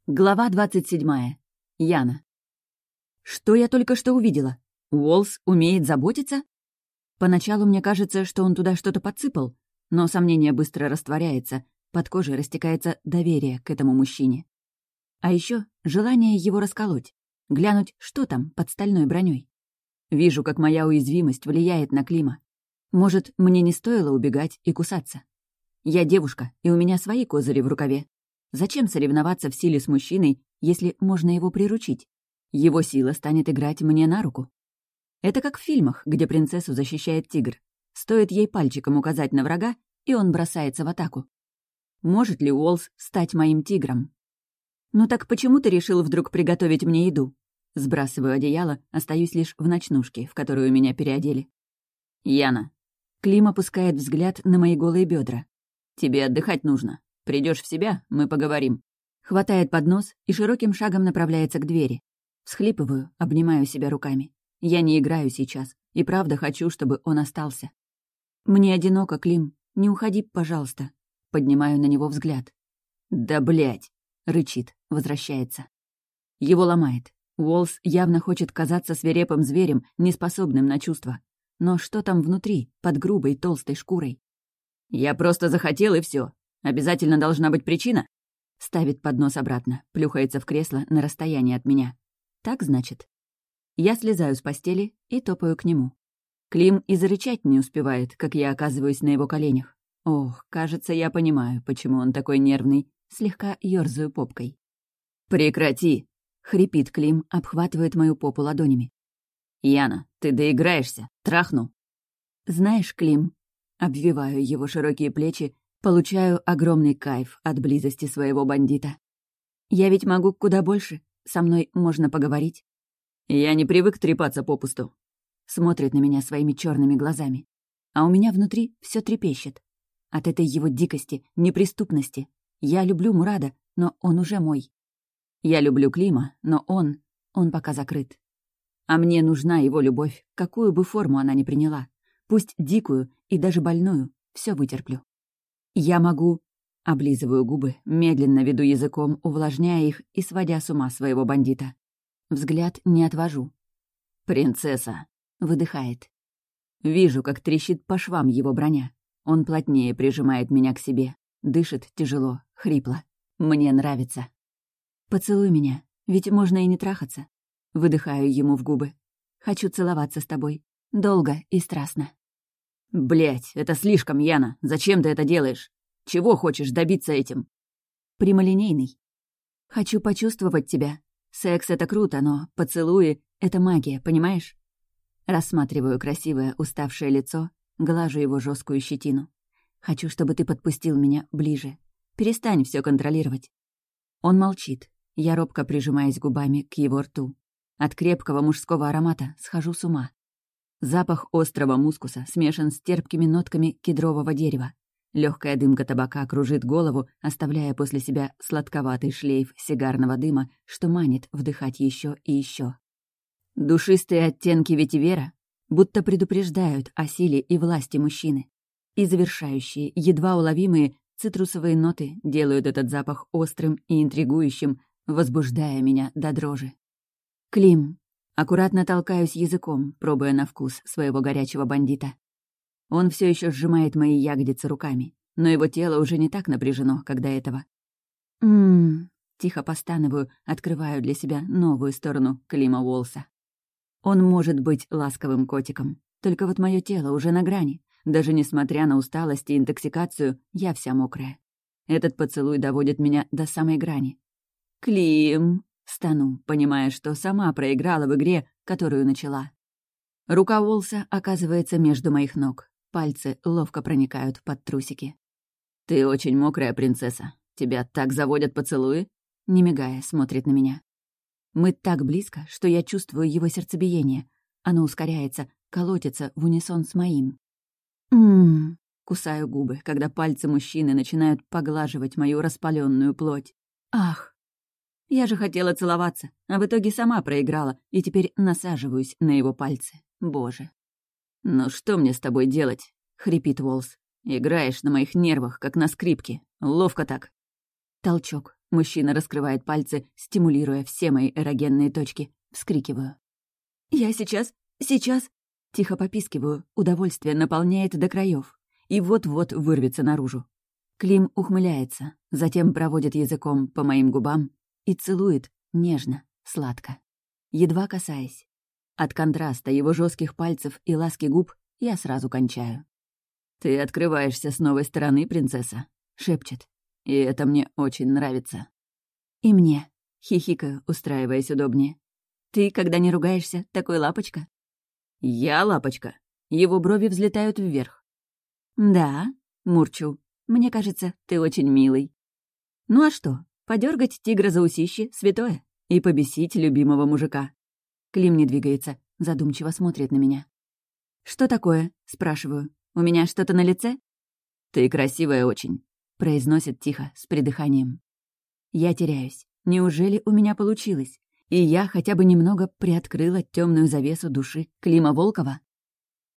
Глава 27. Яна. Что я только что увидела? Уоллс умеет заботиться? Поначалу мне кажется, что он туда что-то подсыпал, но сомнение быстро растворяется, под кожей растекается доверие к этому мужчине. А еще желание его расколоть, глянуть, что там под стальной броней. Вижу, как моя уязвимость влияет на Клима. Может, мне не стоило убегать и кусаться? Я девушка, и у меня свои козыри в рукаве. Зачем соревноваться в силе с мужчиной, если можно его приручить? Его сила станет играть мне на руку. Это как в фильмах, где принцессу защищает тигр. Стоит ей пальчиком указать на врага, и он бросается в атаку. Может ли Уоллс стать моим тигром? «Ну так почему ты решил вдруг приготовить мне еду?» Сбрасываю одеяло, остаюсь лишь в ночнушке, в которую меня переодели. «Яна». Клим опускает взгляд на мои голые бедра. «Тебе отдыхать нужно. Придешь в себя, мы поговорим». Хватает поднос и широким шагом направляется к двери. Всхлипываю, обнимаю себя руками. Я не играю сейчас, и правда хочу, чтобы он остался. «Мне одиноко, Клим. Не уходи, пожалуйста». Поднимаю на него взгляд. «Да блядь!» — рычит, возвращается. Его ломает. Уоллс явно хочет казаться свирепым зверем, неспособным на чувства. Но что там внутри, под грубой толстой шкурой? «Я просто захотел, и все. Обязательно должна быть причина?» Ставит поднос обратно, плюхается в кресло на расстоянии от меня. «Так, значит?» Я слезаю с постели и топаю к нему. Клим и зарычать не успевает, как я оказываюсь на его коленях. Ох, кажется, я понимаю, почему он такой нервный. Слегка ёрзаю попкой. «Прекрати!» — хрипит Клим, обхватывает мою попу ладонями. «Яна, ты доиграешься, трахну!» «Знаешь, Клим...» — обвиваю его широкие плечи, получаю огромный кайф от близости своего бандита. «Я ведь могу куда больше. Со мной можно поговорить». «Я не привык трепаться попусту». Смотрит на меня своими черными глазами. А у меня внутри все трепещет. От этой его дикости, неприступности. Я люблю Мурада, но он уже мой. Я люблю Клима, но он пока закрыт. А мне нужна его любовь, какую бы форму она ни приняла. Пусть дикую и даже больную, все вытерплю. Я могу... Облизываю губы, медленно веду языком, увлажняя их и сводя с ума своего бандита. Взгляд не отвожу. «Принцесса!» — выдыхает. Вижу, как трещит по швам его броня. Он плотнее прижимает меня к себе. Дышит тяжело, хрипло. Мне нравится. «Поцелуй меня, ведь можно и не трахаться». Выдыхаю ему в губы. «Хочу целоваться с тобой. Долго и страстно». «Блядь, это слишком, Яна. Зачем ты это делаешь? Чего хочешь добиться этим?» Прямолинейный. «Хочу почувствовать тебя. Секс — это круто, но поцелуи — это магия, понимаешь?» Рассматриваю красивое, уставшее лицо, глажу его жесткую щетину. «Хочу, чтобы ты подпустил меня ближе. Перестань все контролировать». Он молчит. Я робко прижимаюсь губами к его рту. От крепкого мужского аромата схожу с ума. Запах острого мускуса смешан с терпкими нотками кедрового дерева. Легкая дымка табака кружит голову, оставляя после себя сладковатый шлейф сигарного дыма, что манит вдыхать еще и еще. Душистые оттенки ветивера будто предупреждают о силе и власти мужчины. И завершающие, едва уловимые цитрусовые ноты делают этот запах острым и интригующим, возбуждая меня до дрожи. «Клим!» Аккуратно толкаюсь языком, пробуя на вкус своего горячего бандита. Он все еще сжимает мои ягодицы руками, но его тело уже не так напряжено, как до этого. Тихо постанываю, открываю для себя новую сторону Клима Уоллса. Он может быть ласковым котиком, только вот мое тело уже на грани. Даже несмотря на усталость и интоксикацию, я вся мокрая. Этот поцелуй доводит меня до самой грани. «Клим!» — стану, понимая, что сама проиграла в игре, которую начала. Рука Уоллса оказывается между моих ног. Пальцы ловко проникают под трусики. «Ты очень мокрая, принцесса. Тебя так заводят поцелуи?» Не мигая, смотрит на меня. Мы так близко, что я чувствую его сердцебиение. Оно ускоряется, колотится в унисон с моим. Кусаю губы, когда пальцы мужчины начинают поглаживать мою распаленную плоть. Ах! Я же хотела целоваться, а в итоге сама проиграла и теперь насаживаюсь на его пальцы. Боже. «Ну что мне с тобой делать?» — хрипит Уоллс. «Играешь на моих нервах, как на скрипке. Ловко так». Толчок. Мужчина раскрывает пальцы, стимулируя все мои эрогенные точки. Вскрикиваю. «Я сейчас... Тихо попискиваю, удовольствие наполняет до краев. И вот-вот вырвется наружу. Клим ухмыляется, затем проводит языком по моим губам и целует нежно, сладко, едва касаясь. От контраста его жестких пальцев и ласки губ я сразу кончаю. «Ты открываешься с новой стороны, принцесса», — шепчет. «И это мне очень нравится». «И мне», — хихикаю, устраиваясь удобнее. «Ты, когда не ругаешься, такой лапочка». «Я лапочка». Его брови взлетают вверх. «Да», — мурчу. «Мне кажется, ты очень милый». Ну а что, подергать тигра за усищи — святое. И побесить любимого мужика. Клим не двигается, задумчиво смотрит на меня. «Что такое?» — спрашиваю. «У меня что-то на лице?» «Ты красивая очень», — произносит тихо, с придыханием. Я теряюсь. Неужели у меня получилось? И я хотя бы немного приоткрыла темную завесу души Клима Волкова?